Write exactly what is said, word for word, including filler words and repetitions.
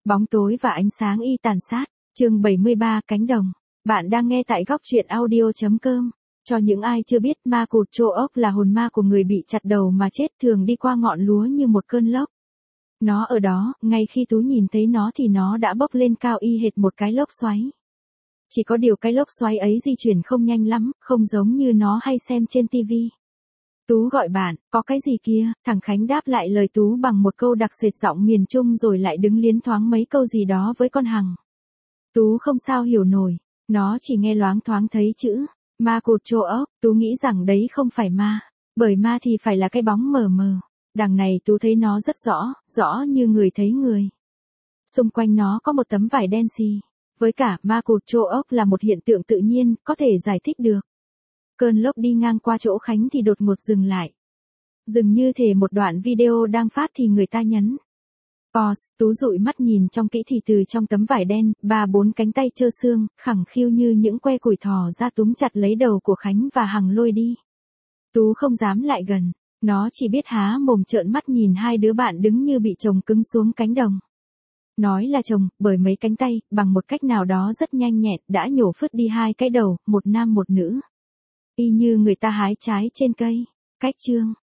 Bóng tối và ánh sáng y tàn sát. Chương bảy mươi ba, cánh đồng. Bạn đang nghe tại góc truyện audio chấm com. Cho những ai chưa biết, ma cụt trô ốc là hồn ma của người bị chặt đầu mà chết, thường đi qua ngọn lúa như một cơn lốc. Nó ở đó, ngay khi Tú nhìn thấy nó thì nó đã bốc lên cao y hệt một cái lốc xoáy. Chỉ có điều cái lốc xoáy ấy di chuyển không nhanh lắm, không giống như nó hay xem trên tivi. Tú gọi bạn, có cái gì kia, thằng Khánh đáp lại lời Tú bằng một câu đặc sệt giọng miền Trung rồi lại đứng liến thoáng mấy câu gì đó với con Hằng. Tú không sao hiểu nổi, nó chỉ nghe loáng thoáng thấy chữ ma cụt trô ốc. Tú nghĩ rằng đấy không phải ma, bởi ma thì phải là cái bóng mờ mờ. Đằng này Tú thấy nó rất rõ, rõ như người thấy người. Xung quanh nó có một tấm vải đen xì. Với cả, ma cụt trô ốc là một hiện tượng tự nhiên, có thể giải thích được. Cơn lốc đi ngang qua chỗ Khánh thì đột ngột dừng lại. Dừng như thể một đoạn video đang phát thì người ta nhấn pause. Tú dụi mắt nhìn trong kỹ thì từ trong tấm vải đen, ba bốn cánh tay trơ xương, khẳng khiu như những que củi thò ra túm chặt lấy đầu của Khánh và Hằng lôi đi. Tú không dám lại gần, nó chỉ biết há mồm trợn mắt nhìn hai đứa bạn đứng như bị chồng cứng xuống cánh đồng. Nói là chồng, bởi mấy cánh tay, bằng một cách nào đó rất nhanh nhẹn, đã nhổ phứt đi hai cái đầu, một nam một nữ. Y như người ta hái trái trên cây. Cách chương.